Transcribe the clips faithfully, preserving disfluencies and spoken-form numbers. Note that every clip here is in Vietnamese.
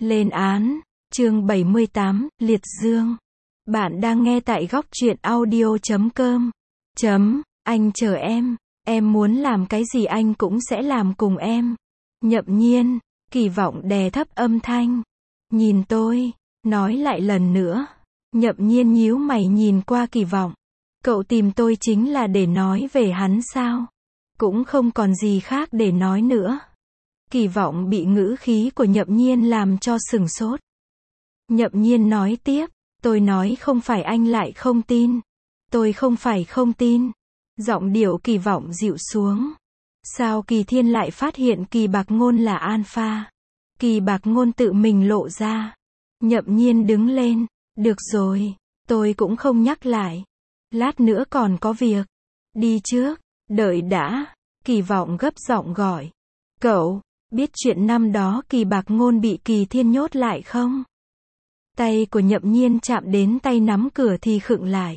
Lên án, chương bảy mươi tám, Liệt Dương. Bạn đang nghe tại góc truyện audio chấm com. Chấm, anh chờ em, em muốn làm cái gì anh cũng sẽ làm cùng em. Nhậm Nhiên, Kỳ Vọng đè thấp âm thanh. Nhìn tôi, nói lại lần nữa. Nhậm Nhiên nhíu mày nhìn qua Kỳ Vọng. Cậu tìm tôi chính là để nói về hắn sao? Cũng không còn gì khác để nói nữa. Kỳ Vọng bị ngữ khí của Nhậm Nhiên làm cho sửng sốt. Nhậm Nhiên nói tiếp, tôi nói không phải anh lại không tin. Tôi không phải không tin. Giọng điệu Kỳ Vọng dịu xuống. Sao Kỳ Thiên lại phát hiện Kỳ Bạc Ngôn là alpha? Kỳ Bạc Ngôn tự mình lộ ra. Nhậm Nhiên đứng lên. Được rồi, tôi cũng không nhắc lại. Lát nữa còn có việc. Đi trước, đợi đã. Kỳ Vọng gấp giọng gọi. Cậu, biết chuyện năm đó Kỳ Bạc Ngôn bị Kỳ Thiên nhốt lại không? Tay của Nhậm Nhiên chạm đến tay nắm cửa thì khựng lại.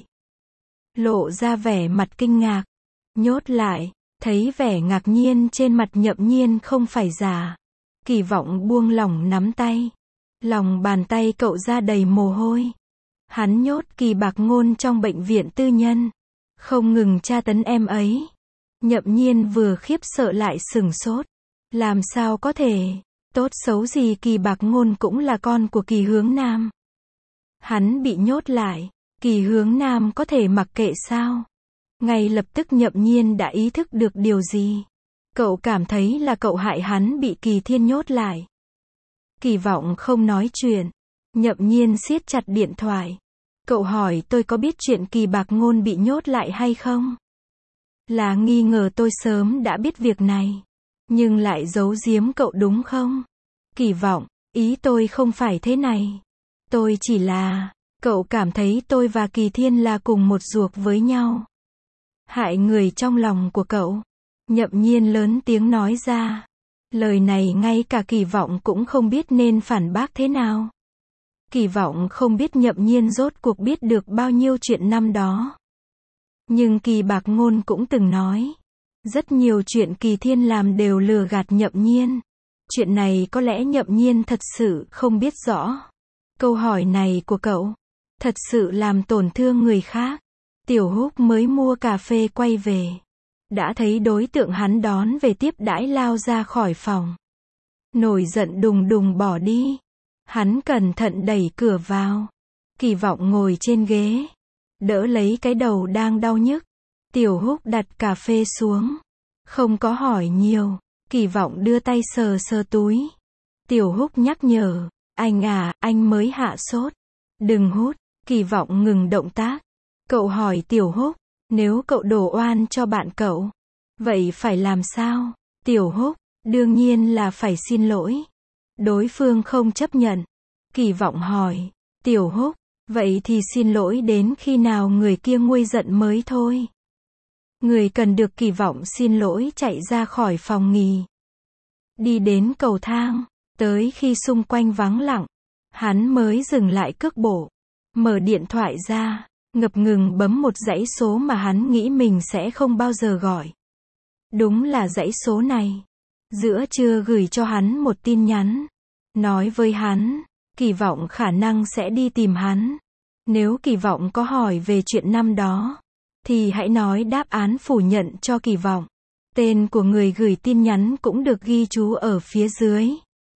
Lộ ra vẻ mặt kinh ngạc. Nhốt lại, thấy vẻ ngạc nhiên trên mặt Nhậm Nhiên không phải giả. Kỳ Vọng buông lỏng nắm tay. Lòng bàn tay cậu ra đầy mồ hôi. Hắn nhốt Kỳ Bạc Ngôn trong bệnh viện tư nhân. Không ngừng tra tấn em ấy. Nhậm Nhiên vừa khiếp sợ lại sửng sốt. Làm sao có thể, tốt xấu gì Kỳ Bạc Ngôn cũng là con của Kỳ Hướng Nam. Hắn bị nhốt lại, Kỳ Hướng Nam có thể mặc kệ sao? Ngay lập tức Nhậm Nhiên đã ý thức được điều gì. Cậu cảm thấy là cậu hại hắn bị Kỳ Thiên nhốt lại. Kỳ Vọng không nói chuyện. Nhậm Nhiên siết chặt điện thoại. Cậu hỏi tôi có biết chuyện Kỳ Bạc Ngôn bị nhốt lại hay không? Là nghi ngờ tôi sớm đã biết việc này. Nhưng lại giấu giếm cậu đúng không? Kỳ Vọng, ý tôi không phải thế này. Tôi chỉ là, cậu cảm thấy tôi và Kỳ Thiên là cùng một ruột với nhau. Hại người trong lòng của cậu. Nhậm Nhiên lớn tiếng nói ra. Lời này ngay cả Kỳ Vọng cũng không biết nên phản bác thế nào. Kỳ Vọng không biết Nhậm Nhiên rốt cuộc biết được bao nhiêu chuyện năm đó. Nhưng Kỳ Bạc Ngôn cũng từng nói. Rất nhiều chuyện Kỳ Thiên làm đều lừa gạt Nhậm Nhiên. Chuyện này có lẽ Nhậm Nhiên thật sự không biết rõ. Câu hỏi này của cậu, thật sự làm tổn thương người khác. Tiểu Húc mới mua cà phê quay về. Đã thấy đối tượng hắn đón về tiếp đãi lao ra khỏi phòng. Nổi giận đùng đùng bỏ đi. Hắn cẩn thận đẩy cửa vào. Kỳ Vọng ngồi trên ghế. Đỡ lấy cái đầu đang đau nhức. Tiểu Húc đặt cà phê xuống. Không có hỏi nhiều. Kỳ Vọng đưa tay sờ sờ túi. Tiểu Húc nhắc nhở. Anh à, anh mới hạ sốt. Đừng hút. Kỳ Vọng ngừng động tác. Cậu hỏi Tiểu Húc. Nếu cậu đổ oan cho bạn cậu, vậy phải làm sao? Tiểu Húc, đương nhiên là phải xin lỗi. Đối phương không chấp nhận. Kỳ Vọng hỏi. Tiểu Húc, vậy thì xin lỗi đến khi nào người kia nguôi giận mới thôi. Người cần được Kỳ Vọng xin lỗi chạy ra khỏi phòng nghỉ. Đi đến cầu thang. Tới khi xung quanh vắng lặng, hắn mới dừng lại cước bộ. Mở điện thoại ra. Ngập ngừng bấm một dãy số mà hắn nghĩ mình sẽ không bao giờ gọi. Đúng là dãy số này. Giữa trưa gửi cho hắn một tin nhắn. Nói với hắn, Kỳ Vọng khả năng sẽ đi tìm hắn. Nếu Kỳ Vọng có hỏi về chuyện năm đó, thì hãy nói đáp án phủ nhận cho Kỳ Vọng. Tên của người gửi tin nhắn cũng được ghi chú ở phía dưới.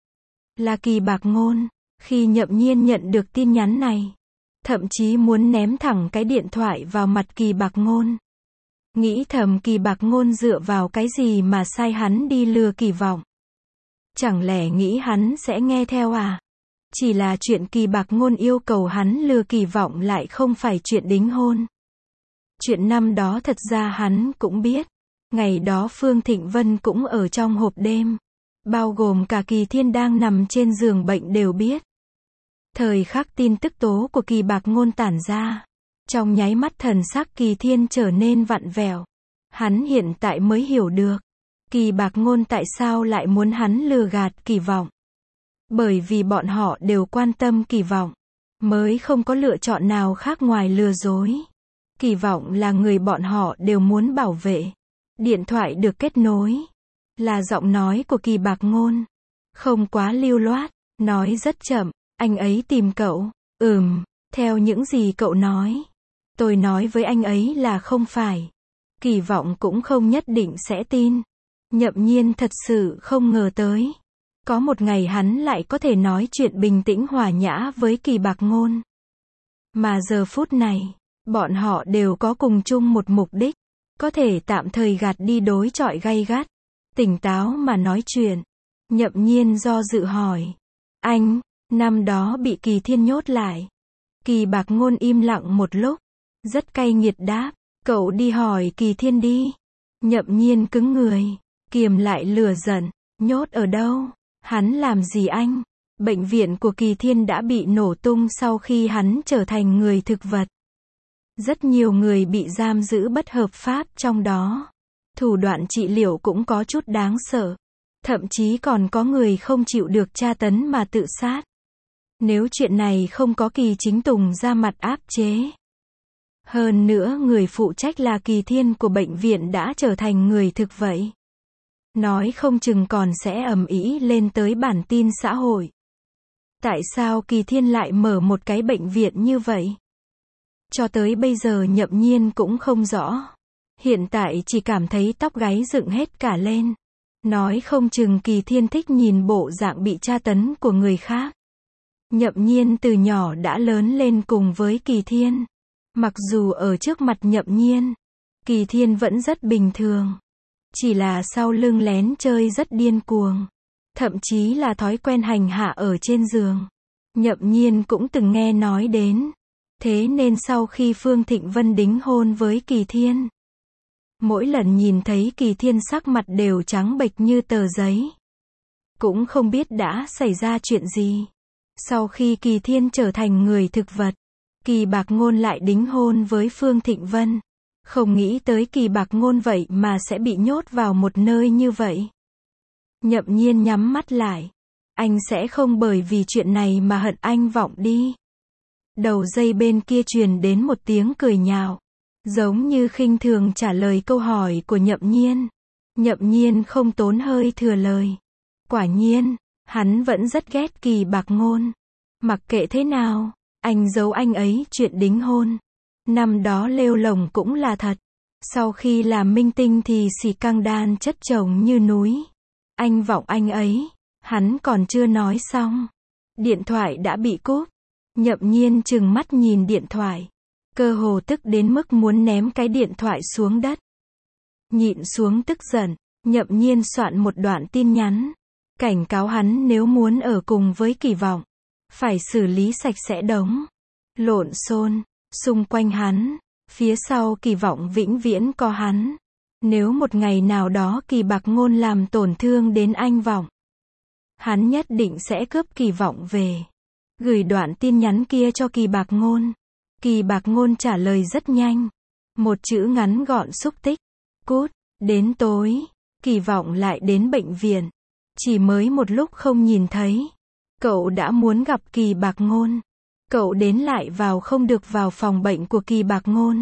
Là Kỳ Bạc Ngôn. Khi Nhậm Nhiên nhận được tin nhắn này, thậm chí muốn ném thẳng cái điện thoại vào mặt Kỳ Bạc Ngôn. Nghĩ thầm Kỳ Bạc Ngôn dựa vào cái gì mà sai hắn đi lừa Kỳ Vọng. Chẳng lẽ nghĩ hắn sẽ nghe theo à? Chỉ là chuyện Kỳ Bạc Ngôn yêu cầu hắn lừa Kỳ Vọng lại không phải chuyện đính hôn. Chuyện năm đó thật ra hắn cũng biết. Ngày đó Phương Thịnh Vân cũng ở trong hộp đêm. Bao gồm cả Kỳ Thiên đang nằm trên giường bệnh đều biết. Thời khắc tin tức tố của Kỳ Bạc Ngôn tản ra. Trong nháy mắt thần sắc Kỳ Thiên trở nên vặn vẹo. Hắn hiện tại mới hiểu được. Kỳ Bạc Ngôn tại sao lại muốn hắn lừa gạt Kỳ Vọng. Bởi vì bọn họ đều quan tâm Kỳ Vọng. Mới không có lựa chọn nào khác ngoài lừa dối. Kỳ Vọng là người bọn họ đều muốn bảo vệ. Điện thoại được kết nối. Là giọng nói của Kỳ Bạc Ngôn. Không quá lưu loát. Nói rất chậm, anh ấy tìm cậu. Ừm, theo những gì cậu nói. Tôi nói với anh ấy là không phải. Kỳ vọng cũng không nhất định sẽ tin. Nhậm Nhiên thật sự không ngờ tới. Có một ngày hắn lại có thể nói chuyện bình tĩnh hòa nhã với Kỳ Bạc Ngôn. Mà giờ phút này, bọn họ đều có cùng chung một mục đích. Có thể tạm thời gạt đi đối chọi gay gắt. Tỉnh táo mà nói chuyện. Nhậm Nhiên do dự hỏi. Anh, năm đó bị Kỳ Thiên nhốt lại. Kỳ Bạc Ngôn im lặng một lúc. Rất cay nghiệt đáp. Cậu đi hỏi Kỳ Thiên đi. Nhậm Nhiên cứng người. Kiềm lại lửa giận. Nhốt ở đâu? Hắn làm gì anh? Bệnh viện của Kỳ Thiên đã bị nổ tung sau khi hắn trở thành người thực vật. Rất nhiều người bị giam giữ bất hợp pháp trong đó. Thủ đoạn trị liệu cũng có chút đáng sợ. Thậm chí còn có người không chịu được tra tấn mà tự sát. Nếu chuyện này không có Kỳ Chính Tùng ra mặt áp chế. Hơn nữa người phụ trách là Kỳ Thiên của bệnh viện đã trở thành người thực vậy. Nói không chừng còn sẽ ầm ĩ lên tới bản tin xã hội. Tại sao Kỳ Thiên lại mở một cái bệnh viện như vậy? Cho tới bây giờ Nhậm Nhiên cũng không rõ. Hiện tại chỉ cảm thấy tóc gáy dựng hết cả lên. Nói không chừng Kỳ Thiên thích nhìn bộ dạng bị tra tấn của người khác. Nhậm Nhiên từ nhỏ đã lớn lên cùng với Kỳ Thiên. Mặc dù ở trước mặt Nhậm Nhiên, Kỳ Thiên vẫn rất bình thường. Chỉ là sau lưng lén chơi rất điên cuồng. Thậm chí là thói quen hành hạ ở trên giường. Nhậm Nhiên cũng từng nghe nói đến. Thế nên sau khi Phương Thịnh Vân đính hôn với Kỳ Thiên, mỗi lần nhìn thấy Kỳ Thiên sắc mặt đều trắng bệch như tờ giấy. Cũng không biết đã xảy ra chuyện gì. Sau khi Kỳ Thiên trở thành người thực vật, Kỳ Bạc Ngôn lại đính hôn với Phương Thịnh Vân. Không nghĩ tới Kỳ Bạc Ngôn vậy mà sẽ bị nhốt vào một nơi như vậy. Nhậm Nhiên nhắm mắt lại. Anh sẽ không bởi vì chuyện này mà hận anh Vọng đi. Đầu dây bên kia truyền đến một tiếng cười nhạo. Giống như khinh thường trả lời câu hỏi của Nhậm Nhiên. Nhậm Nhiên không tốn hơi thừa lời. Quả nhiên, hắn vẫn rất ghét Kỳ Bạc Ngôn. Mặc kệ thế nào, anh giấu anh ấy chuyện đính hôn. Năm đó lêu lồng cũng là thật. Sau khi làm minh tinh thì xì căng đan chất chồng như núi. Anh Vọng anh ấy, hắn còn chưa nói xong. Điện thoại đã bị cúp. Nhậm Nhiên trừng mắt nhìn điện thoại. Cơ hồ tức đến mức muốn ném cái điện thoại xuống đất. Nhịn xuống tức giận, Nhậm Nhiên soạn một đoạn tin nhắn. Cảnh cáo hắn nếu muốn ở cùng với Kỳ Vọng, phải xử lý sạch sẽ đống lộn xôn xung quanh hắn. Phía sau Kỳ Vọng vĩnh viễn có hắn. Nếu một ngày nào đó Kỳ Bạc Ngôn làm tổn thương đến anh Vọng, hắn nhất định sẽ cướp Kỳ Vọng về. Gửi đoạn tin nhắn kia cho Kỳ Bạc Ngôn. Kỳ Bạc Ngôn trả lời rất nhanh. Một chữ ngắn gọn xúc tích. Cút. Đến tối, Kỳ Vọng lại đến bệnh viện. Chỉ mới một lúc không nhìn thấy. Cậu đã muốn gặp Kỳ Bạc Ngôn. Cậu đến lại vào không được vào phòng bệnh của Kỳ Bạc Ngôn.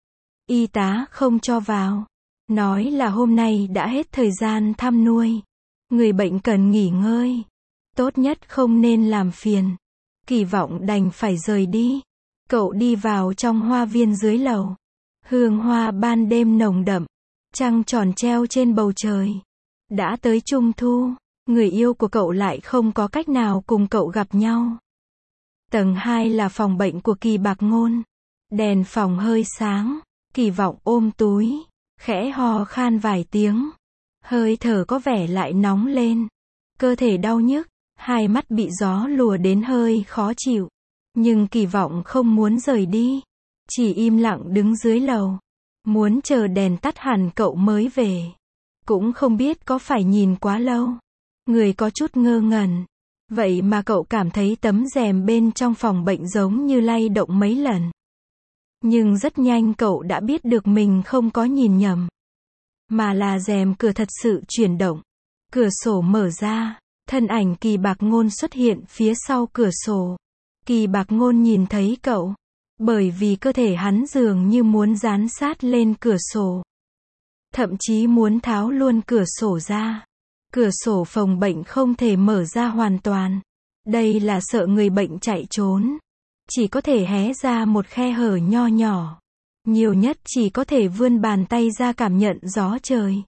Y tá không cho vào. Nói là hôm nay đã hết thời gian thăm nuôi. Người bệnh cần nghỉ ngơi. Tốt nhất không nên làm phiền. Kỳ Vọng đành phải rời đi. Cậu đi vào trong hoa viên dưới lầu. Hương hoa ban đêm nồng đậm. Trăng tròn treo trên bầu trời. Đã tới Trung Thu. Người yêu của cậu lại không có cách nào cùng cậu gặp nhau. Tầng hai là phòng bệnh của Kỳ Bạc Ngôn. Đèn phòng hơi sáng. Kỳ Vọng ôm túi. Khẽ hò khan vài tiếng. Hơi thở có vẻ lại nóng lên. Cơ thể đau nhức. Hai mắt bị gió lùa đến hơi khó chịu. Nhưng Kỳ Vọng không muốn rời đi. Chỉ im lặng đứng dưới lầu. Muốn chờ đèn tắt hẳn cậu mới về. Cũng không biết có phải nhìn quá lâu. Người có chút ngơ ngẩn. Vậy mà cậu cảm thấy tấm rèm bên trong phòng bệnh giống như lay động mấy lần. Nhưng rất nhanh cậu đã biết được mình không có nhìn nhầm. Mà là rèm cửa thật sự chuyển động. Cửa sổ mở ra. Thân ảnh Kỳ Bạc Ngôn xuất hiện phía sau cửa sổ. Kỳ Bạc Ngôn nhìn thấy cậu. Bởi vì cơ thể hắn dường như muốn dán sát lên cửa sổ. Thậm chí muốn tháo luôn cửa sổ ra. Cửa sổ phòng bệnh không thể mở ra hoàn toàn. Đây là sợ người bệnh chạy trốn. Chỉ có thể hé ra một khe hở nho nhỏ. Nhiều nhất chỉ có thể vươn bàn tay ra cảm nhận gió trời.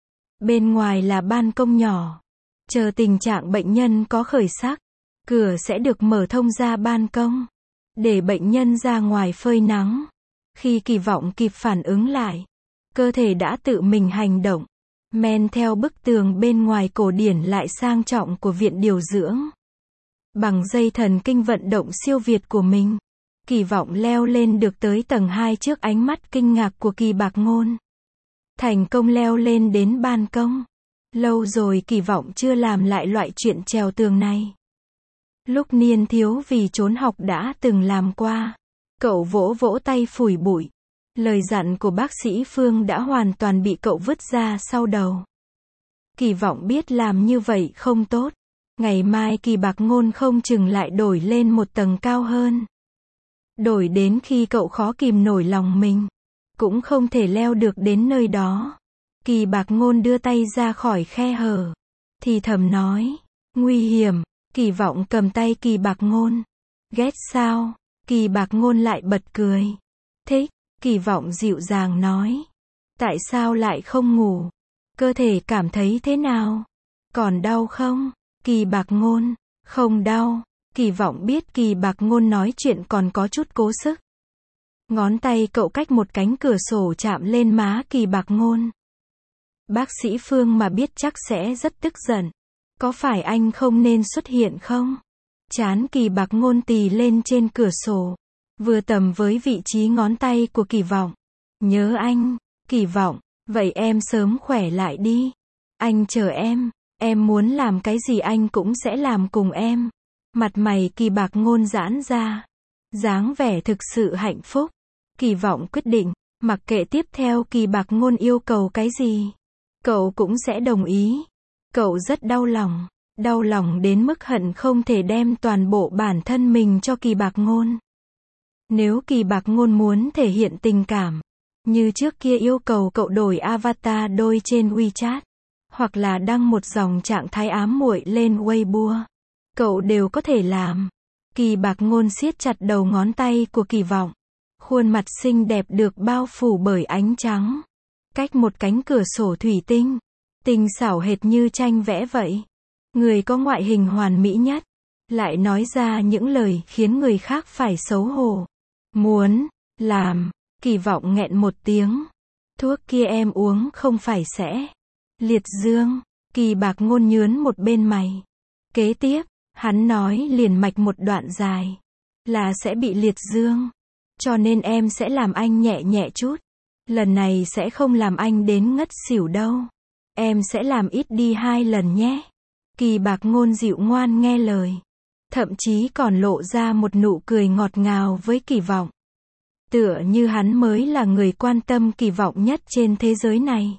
Bên ngoài là ban công nhỏ. Chờ tình trạng bệnh nhân có khởi sắc, cửa sẽ được mở thông ra ban công, để bệnh nhân ra ngoài phơi nắng. Khi Kỳ Vọng kịp phản ứng lại, cơ thể đã tự mình hành động, men theo bức tường bên ngoài cổ điển lại sang trọng của viện điều dưỡng. Bằng dây thần kinh vận động siêu việt của mình, Kỳ Vọng leo lên được tới tầng hai trước ánh mắt kinh ngạc của Kỳ Bạc Ngôn. Thành công leo lên đến ban công. Lâu rồi Kỳ Vọng chưa làm lại loại chuyện trèo tường này. Lúc niên thiếu vì trốn học đã từng làm qua. Cậu vỗ vỗ tay phủi bụi. Lời dặn của bác sĩ Phương đã hoàn toàn bị cậu vứt ra sau đầu. Kỳ Vọng biết làm như vậy không tốt. Ngày mai Kỳ Bạc Ngôn không chừng lại đổi lên một tầng cao hơn. Đổi đến khi cậu khó kìm nổi lòng mình, cũng không thể leo được đến nơi đó. Kỳ Bạc Ngôn đưa tay ra khỏi khe hở, thì thầm nói, nguy hiểm. Kỳ Vọng cầm tay Kỳ Bạc Ngôn. Ghét sao? Kỳ Bạc Ngôn lại bật cười. Thích. Kỳ Vọng dịu dàng nói. Tại sao lại không ngủ? Cơ thể cảm thấy thế nào? Còn đau không? Kỳ Bạc Ngôn. Không đau. Kỳ Vọng biết Kỳ Bạc Ngôn nói chuyện còn có chút cố sức. Ngón tay cậu cách một cánh cửa sổ chạm lên má Kỳ Bạc Ngôn. Bác sĩ Phương mà biết chắc sẽ rất tức giận. Có phải anh không nên xuất hiện không? Trán Kỳ Bạc Ngôn tì lên trên cửa sổ, vừa tầm với vị trí ngón tay của Kỳ Vọng. Nhớ anh. Kỳ Vọng. Vậy em sớm khỏe lại đi. Anh chờ em. Em muốn làm cái gì anh cũng sẽ làm cùng em. Mặt mày Kỳ Bạc Ngôn giãn ra, dáng vẻ thực sự hạnh phúc. Kỳ Vọng quyết định, mặc kệ tiếp theo Kỳ Bạc Ngôn yêu cầu cái gì, cậu cũng sẽ đồng ý. Cậu rất đau lòng, đau lòng đến mức hận không thể đem toàn bộ bản thân mình cho Kỳ Bạc Ngôn. Nếu Kỳ Bạc Ngôn muốn thể hiện tình cảm, như trước kia yêu cầu cậu đổi avatar đôi trên WeChat, hoặc là đăng một dòng trạng thái ám muội lên Weibo, cậu đều có thể làm. Kỳ Bạc Ngôn siết chặt đầu ngón tay của Kỳ Vọng. Khuôn mặt xinh đẹp được bao phủ bởi ánh trắng. Cách một cánh cửa sổ thủy tinh. Tinh xảo hệt như tranh vẽ vậy. Người có ngoại hình hoàn mỹ nhất, lại nói ra những lời khiến người khác phải xấu hổ. Muốn, làm. Kỳ Vọng nghẹn một tiếng. Thuốc kia em uống không phải sẽ liệt dương. Kỳ Bạc Ngôn nhướn một bên mày. Kế tiếp, hắn nói liền mạch một đoạn dài. Là sẽ bị liệt dương. Cho nên em sẽ làm anh nhẹ nhẹ chút. Lần này sẽ không làm anh đến ngất xỉu đâu. Em sẽ làm ít đi hai lần nhé. Kỳ Bạc Ngôn dịu ngoan nghe lời. Thậm chí còn lộ ra một nụ cười ngọt ngào với Kỳ Vọng. Tựa như hắn mới là người quan tâm Kỳ Vọng nhất trên thế giới này.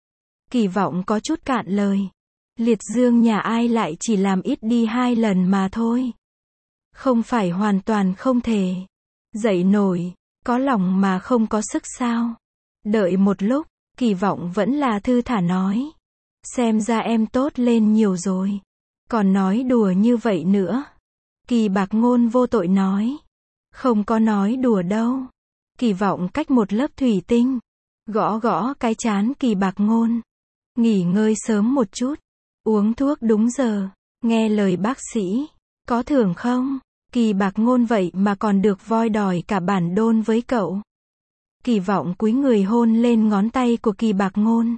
Kỳ Vọng có chút cạn lời. Liệt dương nhà ai lại chỉ làm ít đi hai lần mà thôi. Không phải hoàn toàn không thể dậy nổi, có lòng mà không có sức sao? Đợi một lúc, Kỳ Vọng vẫn là thư thả nói. Xem ra em tốt lên nhiều rồi. Còn nói đùa như vậy nữa. Kỳ Bạc Ngôn vô tội nói. Không có nói đùa đâu. Kỳ Vọng cách một lớp thủy tinh, gõ gõ cái trán Kỳ Bạc Ngôn. Nghỉ ngơi sớm một chút. Uống thuốc đúng giờ. Nghe lời bác sĩ. Có thưởng không? Kỳ Bạc Ngôn vậy mà còn được voi đòi cả bản đôn với cậu. Kỳ Vọng cúi người hôn lên ngón tay của Kỳ Bạc Ngôn.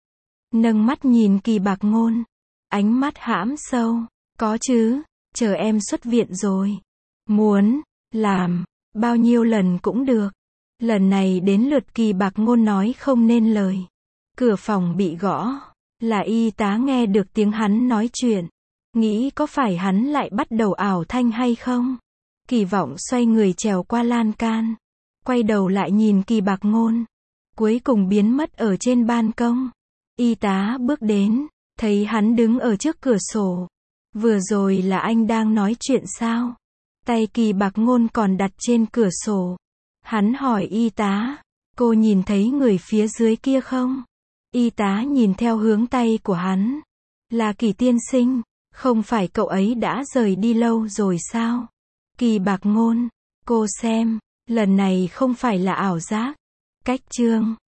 Nâng mắt nhìn Kỳ Bạc Ngôn. Ánh mắt hãm sâu. Có chứ, chờ em xuất viện rồi. Muốn, làm, bao nhiêu lần cũng được. Lần này đến lượt Kỳ Bạc Ngôn nói không nên lời. Cửa phòng bị gõ. Là y tá nghe được tiếng hắn nói chuyện. Nghĩ có phải hắn lại bắt đầu ảo thanh hay không? Kỳ Vọng xoay người trèo qua lan can. Quay đầu lại nhìn Kỳ Bạc Ngôn. Cuối cùng biến mất ở trên ban công. Y tá bước đến. Thấy hắn đứng ở trước cửa sổ. Vừa rồi là anh đang nói chuyện sao? Tay Kỳ Bạc Ngôn còn đặt trên cửa sổ. Hắn hỏi y tá. Cô nhìn thấy người phía dưới kia không? Y tá nhìn theo hướng tay của hắn. Là Kỳ tiên sinh. Không phải cậu ấy đã rời đi lâu rồi sao? Kỳ Bạc Ngôn, cô xem, lần này không phải là ảo giác. Cách chương